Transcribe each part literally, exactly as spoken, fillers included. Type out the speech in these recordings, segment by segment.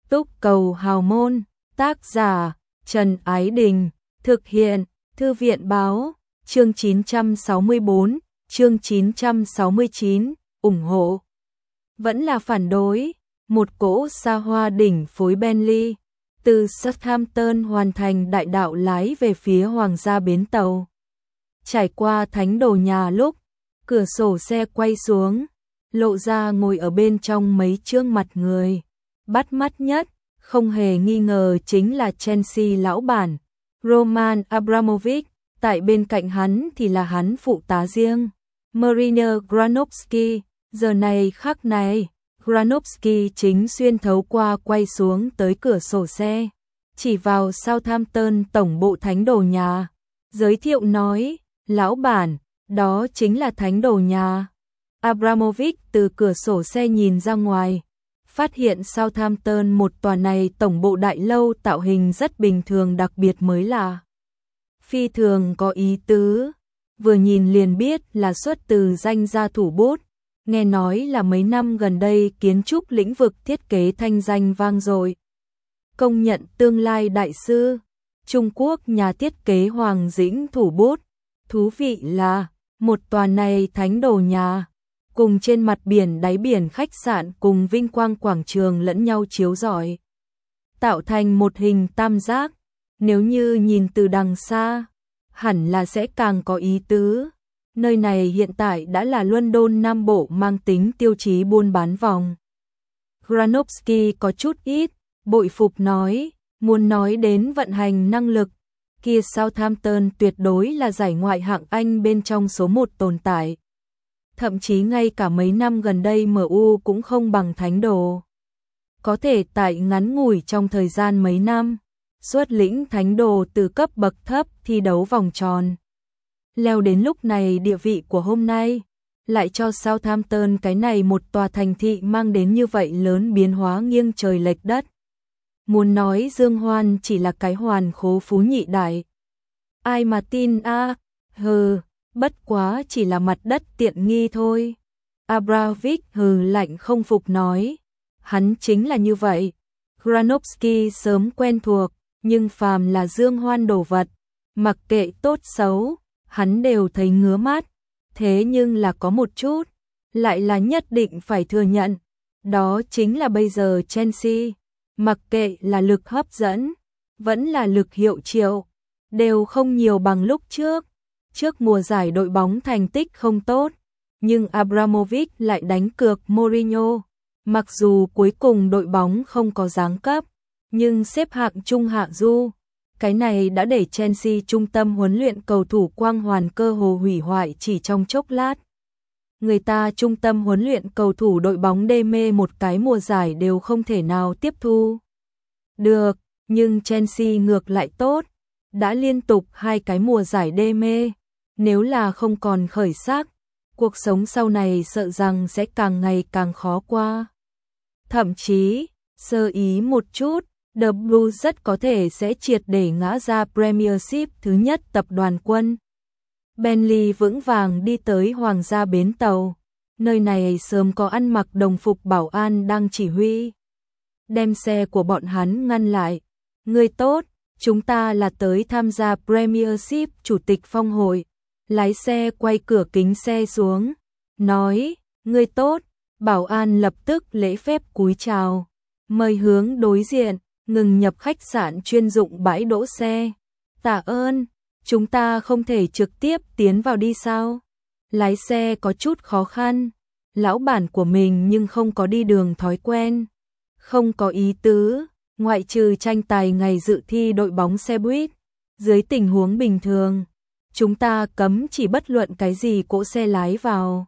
Túc Cầu Hào Môn, tác giả Trần Ái Đình, thực hiện Thư viện Báo, chương chín trăm sáu mươi tư, chương chín trăm sáu mươi chín, ủng hộ. Vẫn là phản đối, một cỗ xa hoa đỉnh phối Bentley, từ Southampton hoàn thành đại đạo lái về phía Hoàng gia bến tàu. Trải qua thánh đồ nhà lúc, cửa sổ xe quay xuống, lộ ra ngồi ở bên trong mấy trương mặt người. Bắt mắt nhất, không hề nghi ngờ chính là Chelsea lão bản, Roman Abramovich, tại bên cạnh hắn thì là hắn phụ tá riêng, Mariner Granovsky. Giờ này khắc này, Granovsky chính xuyên thấu qua quay xuống tới cửa sổ xe, chỉ vào Southampton tổng bộ thánh đồ nhà, giới thiệu nói, lão bản, đó chính là thánh đồ nhà. Abramovich từ cửa sổ xe nhìn ra ngoài, phát hiện Southampton một tòa này tổng bộ đại lâu tạo hình rất bình thường, đặc biệt mới là phi thường có ý tứ, vừa nhìn liền biết là xuất từ danh gia thủ bút, nghe nói là mấy năm gần đây kiến trúc lĩnh vực thiết kế thanh danh vang dội, công nhận tương lai đại sư, Trung Quốc nhà thiết kế Hoàng Dĩnh thủ bút. Thú vị là, một tòa này thánh đồ nhà, cùng trên mặt biển đáy biển khách sạn cùng vinh quang quảng trường lẫn nhau chiếu rọi, tạo thành một hình tam giác, nếu như nhìn từ đằng xa, hẳn là sẽ càng có ý tứ. Nơi này hiện tại đã là London Nam Bộ mang tính tiêu chí buôn bán vòng. Granovsky có chút ít bội phục nói, muốn nói đến vận hành năng lực, kia Southampton tuyệt đối là giải ngoại hạng Anh bên trong số một tồn tại. Thậm chí ngay cả mấy năm gần đây em u cũng không bằng thánh đồ. Có thể tại ngắn ngủi trong thời gian mấy năm, xuất lĩnh thánh đồ từ cấp bậc thấp thi đấu vòng tròn, leo đến lúc này địa vị của hôm nay, lại cho Southampton cái này một tòa thành thị mang đến như vậy lớn biến hóa nghiêng trời lệch đất. Muốn nói Dương Hoan chỉ là cái hoàn khố phú nhị đại, ai mà tin a, à? Hừ, bất quá chỉ là mặt đất tiện nghi thôi. Abramovich hừ lạnh không phục nói, hắn chính là như vậy. Granovsky sớm quen thuộc, nhưng phàm là Dương Hoan đồ vật, mặc kệ tốt xấu, hắn đều thấy ngứa mắt. Thế nhưng là có một chút, lại là nhất định phải thừa nhận, đó chính là bây giờ Chelsea, mặc kệ là lực hấp dẫn, vẫn là lực hiệu triệu, đều không nhiều bằng lúc trước. Trước mùa giải đội bóng thành tích không tốt, nhưng Abramovich lại đánh cược Mourinho. Mặc dù cuối cùng đội bóng không có giáng cấp, nhưng xếp hạng trung hạ du, cái này đã để Chelsea trung tâm huấn luyện cầu thủ quang hoàn cơ hồ hủy hoại chỉ trong chốc lát. Người ta trung tâm huấn luyện cầu thủ đội bóng đê mê một cái mùa giải đều không thể nào tiếp thu được, nhưng Chelsea ngược lại tốt, đã liên tục hai cái mùa giải đê mê, nếu là không còn khởi sắc, cuộc sống sau này sợ rằng sẽ càng ngày càng khó qua. Thậm chí, sơ ý một chút, The Blues rất có thể sẽ triệt để ngã ra Premiership thứ nhất tập đoàn quân. Bentley vững vàng đi tới Hoàng gia bến tàu, nơi này sớm có ăn mặc đồng phục bảo an đang chỉ huy, đem xe của bọn hắn ngăn lại. Người tốt, chúng ta là tới tham gia Premiership chủ tịch phong hội. Lái xe quay cửa kính xe xuống, nói, người tốt. Bảo an lập tức lễ phép cúi chào, mời hướng đối diện, ngừng nhập khách sạn chuyên dụng bãi đỗ xe. Tạ ơn, chúng ta không thể trực tiếp tiến vào đi sao? Lái xe có chút khó khăn, lão bản của mình nhưng không có đi đường thói quen, không có ý tứ, ngoại trừ tranh tài ngày dự thi đội bóng xe buýt, dưới tình huống bình thường, chúng ta cấm chỉ bất luận cái gì cỗ xe lái vào.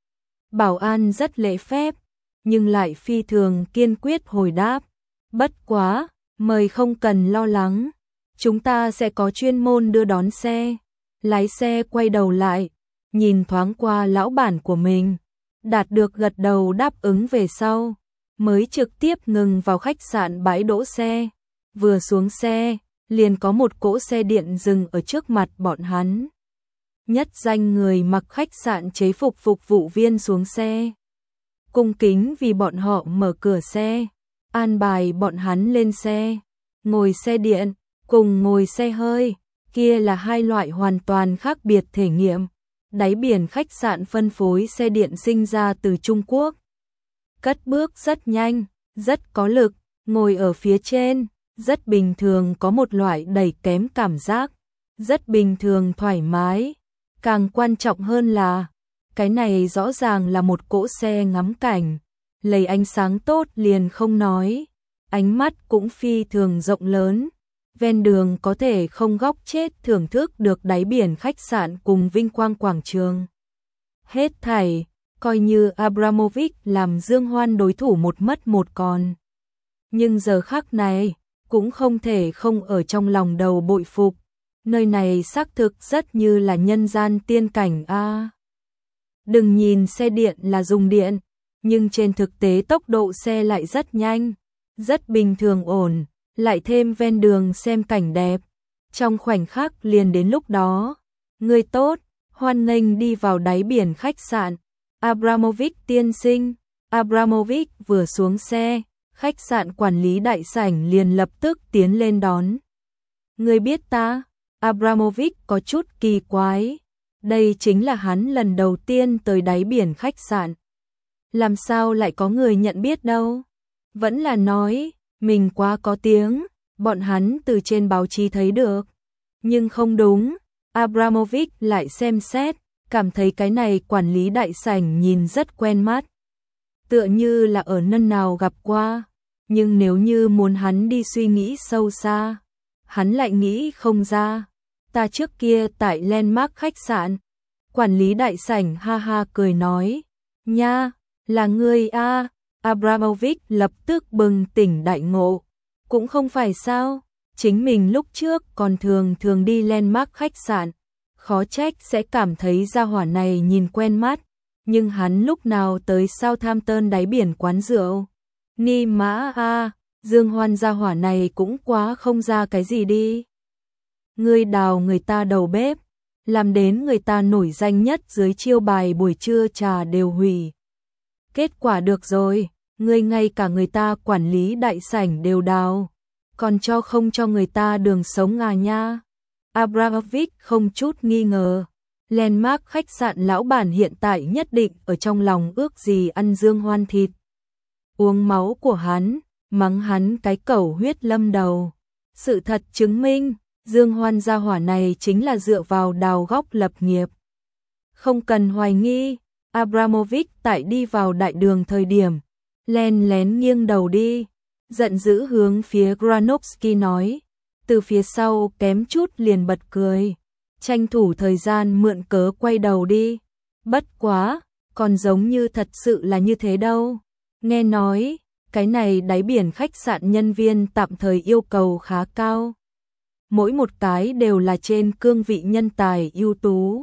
Bảo an rất lễ phép, nhưng lại phi thường kiên quyết hồi đáp, bất quá, mời không cần lo lắng, chúng ta sẽ có chuyên môn đưa đón xe. Lái xe quay đầu lại, nhìn thoáng qua lão bản của mình, đạt được gật đầu đáp ứng về sau, mới trực tiếp ngừng vào khách sạn bãi đỗ xe. Vừa xuống xe, liền có một cỗ xe điện dừng ở trước mặt bọn hắn. Nhất danh người mặc khách sạn chế phục phục vụ viên xuống xe, cung kính vì bọn họ mở cửa xe, an bài bọn hắn lên xe, ngồi xe điện, cùng ngồi xe hơi, kia là hai loại hoàn toàn khác biệt thể nghiệm. Đáy biển khách sạn phân phối xe điện sinh ra từ Trung Quốc. Cất bước rất nhanh, rất có lực, ngồi ở phía trên, rất bình thường có một loại đẩy kém cảm giác, rất bình thường thoải mái. Càng quan trọng hơn là, cái này rõ ràng là một cỗ xe ngắm cảnh, lấy ánh sáng tốt liền không nói, ánh mắt cũng phi thường rộng lớn. Ven đường có thể không góc chết thưởng thức được đáy biển khách sạn cùng vinh quang quảng trường. Hết thảy, coi như Abramovich làm Dương Hoan đối thủ một mất một còn. Nhưng giờ khắc này, cũng không thể không ở trong lòng đầu bội phục. Nơi này xác thực rất như là nhân gian tiên cảnh a. À, đừng nhìn xe điện là dùng điện, nhưng trên thực tế tốc độ xe lại rất nhanh, rất bình thường ổn. Lại thêm ven đường xem cảnh đẹp, trong khoảnh khắc liền đến lúc đó. Người tốt, hoan nghênh đi vào đáy biển khách sạn. Abramovich tiên sinh. Abramovich vừa xuống xe, khách sạn quản lý đại sảnh liền lập tức tiến lên đón. Người biết ta? Abramovich có chút kỳ quái. Đây chính là hắn lần đầu tiên tới đáy biển khách sạn. Làm sao lại có người nhận biết đâu? Vẫn là nói mình quá có tiếng, bọn hắn từ trên báo chí thấy được. Nhưng không đúng, Abramovich lại xem xét, cảm thấy cái này quản lý đại sảnh nhìn rất quen mắt. Tựa như là ở nơi nào gặp qua, nhưng nếu như muốn hắn đi suy nghĩ sâu xa, hắn lại nghĩ không ra. Ta trước kia tại Landmark khách sạn. Quản lý đại sảnh ha ha cười nói, nha, là ngươi a. Abramovich lập tức bừng tỉnh đại ngộ. Cũng không phải sao, chính mình lúc trước còn thường thường đi Landmark khách sạn, khó trách sẽ cảm thấy gia hỏa này nhìn quen mắt, nhưng hắn lúc nào tới Southampton đáy biển quán rượu. Ni mã a, Dương Hoan gia hỏa này cũng quá không ra cái gì đi. Ngươi đào người ta đầu bếp, làm đến người ta nổi danh nhất dưới chiêu bài buổi trưa trà đều hủy. Kết quả được rồi, ngươi ngay cả người ta quản lý đại sảnh đều đào, còn cho không cho người ta đường sống à nha. Abramovich không chút nghi ngờ, Landmark khách sạn lão bản hiện tại nhất định ở trong lòng ước gì ăn Dương Hoan thịt. Uống máu của hắn, mắng hắn cái cẩu huyết lâm đầu. Sự thật chứng minh, Dương Hoan gia hỏa này chính là dựa vào đào góc lập nghiệp. Không cần hoài nghi, Abramovich tại đi vào đại đường thời điểm, len lén nghiêng đầu đi, giận dữ hướng phía Granovsky nói, từ phía sau kém chút liền bật cười, tranh thủ thời gian mượn cớ quay đầu đi. Bất quá, còn giống như thật sự là như thế đâu. Nghe nói, cái này đáy biển khách sạn nhân viên tạm thời yêu cầu khá cao. Mỗi một cái đều là trên cương vị nhân tài ưu tú.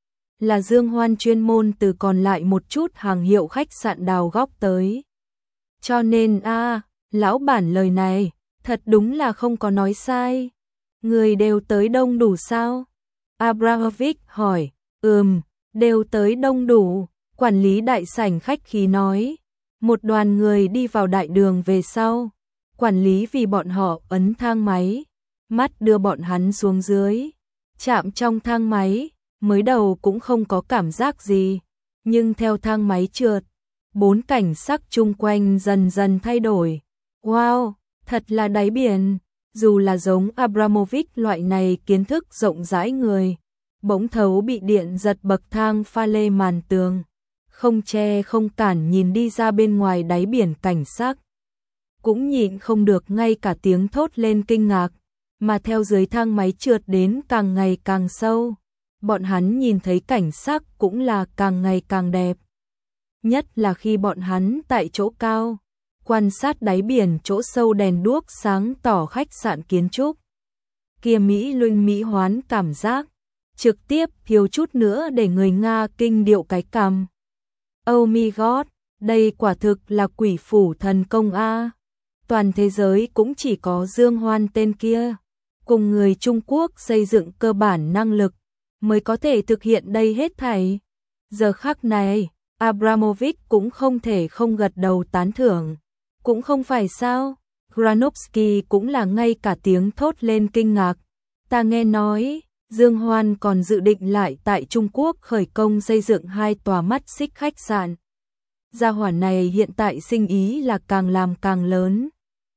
Là Dương Hoan chuyên môn từ còn lại một chút hàng hiệu khách sạn đào góc tới. Cho nên a, à, lão bản lời này, thật đúng là không có nói sai. Người đều tới đông đủ sao? Abramovich hỏi. Ừm, đều tới đông đủ, quản lý đại sảnh khách khí nói. Một đoàn người đi vào đại đường về sau, quản lý vì bọn họ ấn thang máy, mắt đưa bọn hắn xuống dưới, chạm trong thang máy, mới đầu cũng không có cảm giác gì, nhưng theo thang máy trượt, bốn cảnh sắc chung quanh dần dần thay đổi. Wow, thật là đáy biển, dù là giống Abramovich loại này kiến thức rộng rãi người, bỗng thấu bị điện giật bậc thang pha lê màn tường, không che không cản nhìn đi ra bên ngoài đáy biển cảnh sắc. Cũng nhịn không được ngay cả tiếng thốt lên kinh ngạc, mà theo dưới thang máy trượt đến càng ngày càng sâu, bọn hắn nhìn thấy cảnh sắc cũng là càng ngày càng đẹp. Nhất là khi bọn hắn tại chỗ cao, quan sát đáy biển chỗ sâu đèn đuốc sáng tỏ khách sạn kiến trúc. Kia Mỹ Luân Mỹ hoán cảm giác, trực tiếp thiếu chút nữa để người Nga kinh điệu cái cằm. Oh my god, đây quả thực là quỷ phủ thần công a. Toàn thế giới cũng chỉ có Dương Hoan tên kia, cùng người Trung Quốc xây dựng cơ bản năng lực, mới có thể thực hiện đây hết thảy. Giờ khắc này, Abramovich cũng không thể không gật đầu tán thưởng. Cũng không phải sao? Granovsky cũng là ngay cả tiếng thốt lên kinh ngạc. Ta nghe nói, Dương Hoan còn dự định lại tại Trung Quốc khởi công xây dựng hai tòa mắt xích khách sạn. Gia hỏa này hiện tại sinh ý là càng làm càng lớn.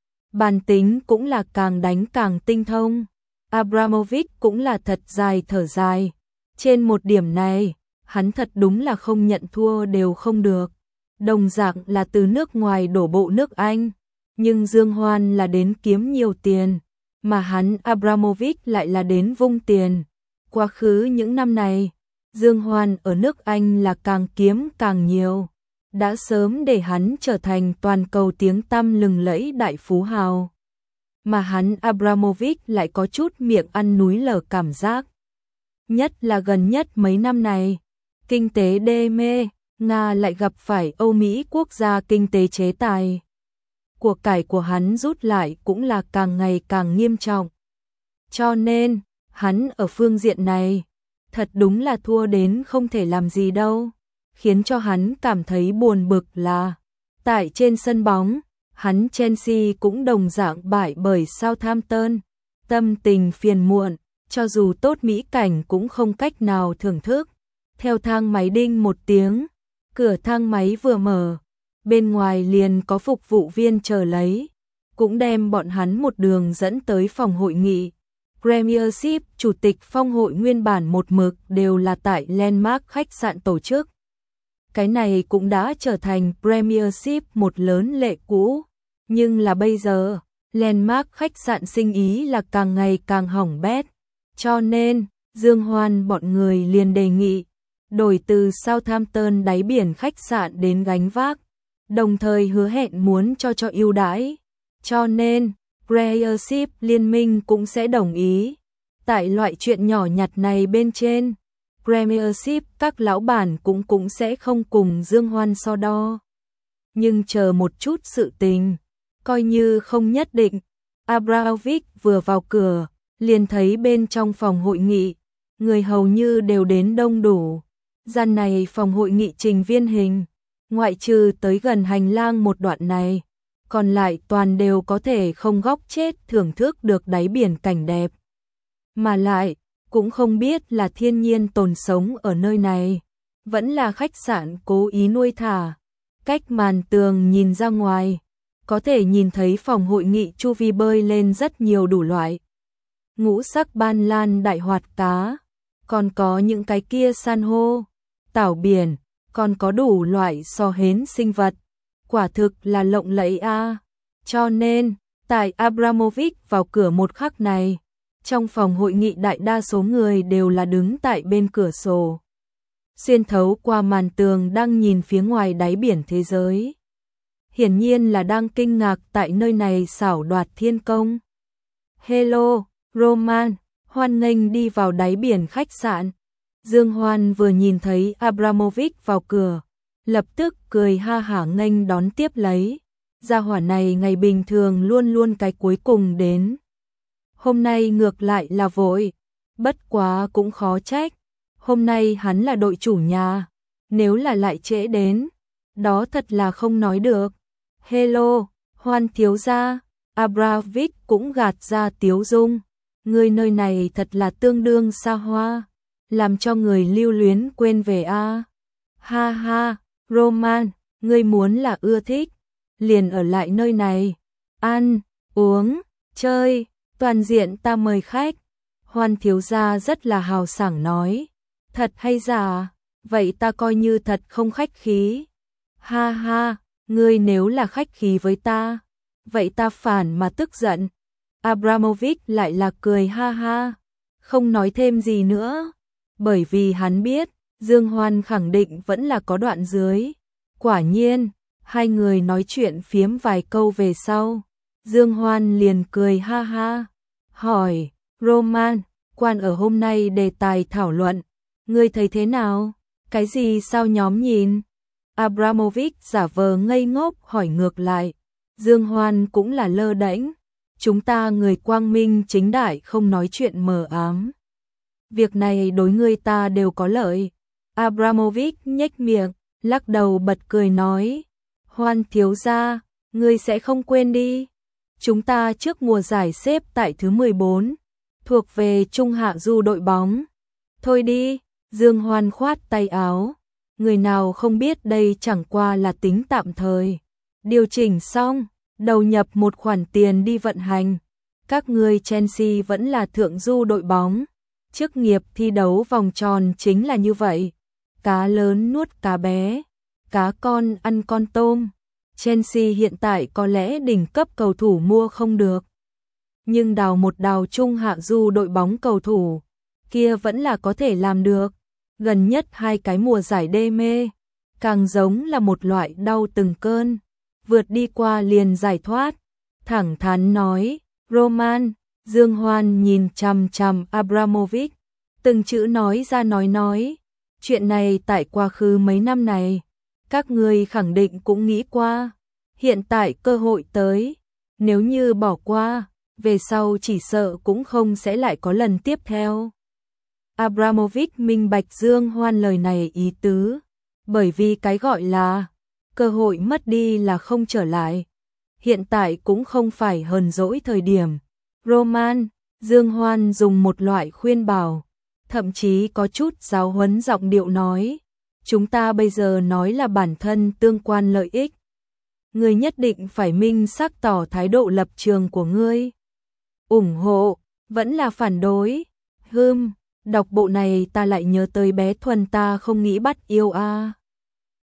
Bàn tính cũng là càng đánh càng tinh thông. Abramovich cũng là thật dài thở dài. Trên một điểm này, hắn thật đúng là không nhận thua đều không được. Đồng dạng là từ nước ngoài đổ bộ nước Anh, nhưng Dương Hoan là đến kiếm nhiều tiền, mà hắn Abramovich lại là đến vung tiền. Quá khứ những năm này, Dương Hoan ở nước Anh là càng kiếm càng nhiều, đã sớm để hắn trở thành toàn cầu tiếng tăm lừng lẫy đại phú hào. Mà hắn Abramovich lại có chút miệng ăn núi lở cảm giác. Nhất là gần nhất mấy năm này, kinh tế đê mê, Nga lại gặp phải Âu Mỹ quốc gia kinh tế chế tài. Của cải của hắn rút lại cũng là càng ngày càng nghiêm trọng. Cho nên, hắn ở phương diện này, thật đúng là thua đến không thể làm gì đâu. Khiến cho hắn cảm thấy buồn bực là, tại trên sân bóng, hắn Chelsea cũng đồng dạng bại bởi Southampton. Tâm tình phiền muộn, cho dù tốt mỹ cảnh cũng không cách nào thưởng thức. Theo thang máy đinh một tiếng, cửa thang máy vừa mở, bên ngoài liền có phục vụ viên chờ lấy, cũng đem bọn hắn một đường dẫn tới phòng hội nghị. Premiership chủ tịch phong hội nguyên bản một mực đều là tại Landmark khách sạn tổ chức. Cái này cũng đã trở thành Premiership một lớn lệ cũ, nhưng là bây giờ, Landmark khách sạn sinh ý là càng ngày càng hỏng bét, cho nên Dương Hoan bọn người liền đề nghị đổi từ Southampton đáy biển khách sạn đến gánh vác, đồng thời hứa hẹn muốn cho cho ưu đãi. Cho nên, Premiership liên minh cũng sẽ đồng ý. Tại loại chuyện nhỏ nhặt này bên trên, Premiership các lão bản cũng cũng sẽ không cùng Dương Hoan so đo. Nhưng chờ một chút sự tình, coi như không nhất định. Abramovich vừa vào cửa, liền thấy bên trong phòng hội nghị, người hầu như đều đến đông đủ. Gian này phòng hội nghị trình viên hình, ngoại trừ tới gần hành lang một đoạn này, còn lại toàn đều có thể không góc chết thưởng thức được đáy biển cảnh đẹp. Mà lại, cũng không biết là thiên nhiên tồn sống ở nơi này, vẫn là khách sạn cố ý nuôi thả. Cách màn tường nhìn ra ngoài, có thể nhìn thấy phòng hội nghị chu vi bơi lên rất nhiều đủ loại. Ngũ sắc ban lan đại hoạt cá, còn có những cái kia san hô, tảo biển, còn có đủ loại sò hến sinh vật. Quả thực là lộng lẫy a. Cho nên, tại Abramovich vào cửa một khắc này, trong phòng hội nghị đại đa số người đều là đứng tại bên cửa sổ, xuyên thấu qua màn tường đang nhìn phía ngoài đáy biển thế giới. Hiển nhiên là đang kinh ngạc tại nơi này xảo đoạt thiên công. Hello, Roman, hoan nghênh đi vào đáy biển khách sạn. Dương Hoan vừa nhìn thấy Abramovich vào cửa, lập tức cười ha hả nghênh đón tiếp lấy. Gia hỏa này ngày bình thường luôn luôn cái cuối cùng đến. Hôm nay ngược lại là vội, bất quá cũng khó trách. Hôm nay hắn là đội chủ nhà, nếu là lại trễ đến, đó thật là không nói được. Hello, Hoan thiếu gia. Abramovich cũng gạt ra tiếu dung. Người nơi này thật là tương đương xa hoa, làm cho người lưu luyến quên về a. Ha ha, Roman, ngươi muốn là ưa thích, liền ở lại nơi này, ăn, uống, chơi, toàn diện ta mời khách. Hoan thiếu gia rất là hào sảng nói. Thật hay giả, vậy ta coi như thật không khách khí. Ha ha, ngươi nếu là khách khí với ta, vậy ta phản mà tức giận. Abramovich lại là cười ha ha, không nói thêm gì nữa, bởi vì hắn biết, Dương Hoan khẳng định vẫn là có đoạn dưới. Quả nhiên, hai người nói chuyện phiếm vài câu về sau, Dương Hoan liền cười ha ha, hỏi, Roman, quan ở hôm nay đề tài thảo luận, ngươi thấy thế nào? Cái gì sao nhóm nhìn? Abramovich giả vờ ngây ngốc hỏi ngược lại. Dương Hoan cũng là lơ đễnh, chúng ta người quang minh chính đại không nói chuyện mờ ám. Việc này đối người ta đều có lợi. Abramovich nhếch miệng, lắc đầu bật cười nói, Hoan thiếu gia, Ngươi sẽ không quên đi. Chúng ta trước mùa giải xếp tại thứ mười bốn, thuộc về trung hạ du đội bóng. Thôi đi, Dương Hoan khoát tay áo. Người nào không biết đây chẳng qua là tính tạm thời. Điều chỉnh xong, đầu nhập một khoản tiền đi vận hành. Các ngươi Chelsea vẫn là thượng du đội bóng. Chức nghiệp thi đấu vòng tròn chính là như vậy. Cá lớn nuốt cá bé, cá con ăn con tôm. Chelsea hiện tại có lẽ đỉnh cấp cầu thủ mua không được. Nhưng đào một đào trung hạ du đội bóng cầu thủ, kia vẫn là có thể làm được. Gần nhất hai cái mùa giải đê mê, càng giống là một loại đau từng cơn. Vượt đi qua liền giải thoát. Thẳng thắn nói, Roman, Dương Hoan nhìn chằm chằm Abramovich, từng chữ nói ra nói nói. Chuyện này tại quá khứ mấy năm này, các ngươi khẳng định cũng nghĩ qua. Hiện tại cơ hội tới, nếu như bỏ qua, về sau chỉ sợ cũng không sẽ lại có lần tiếp theo. Abramovich minh bạch Dương Hoan lời này ý tứ, bởi vì cái gọi là cơ hội mất đi là không trở lại. Hiện tại cũng không phải hờn dỗi thời điểm. Roman, Dương Hoan dùng một loại khuyên bảo, thậm chí có chút giáo huấn giọng điệu nói, chúng ta bây giờ nói là bản thân tương quan lợi ích. Ngươi nhất định phải minh xác tỏ thái độ lập trường của ngươi. Ủng hộ, vẫn là phản đối. Hừm, đọc bộ này ta lại nhớ tới bé Thuần ta không nghĩ bắt yêu a. À.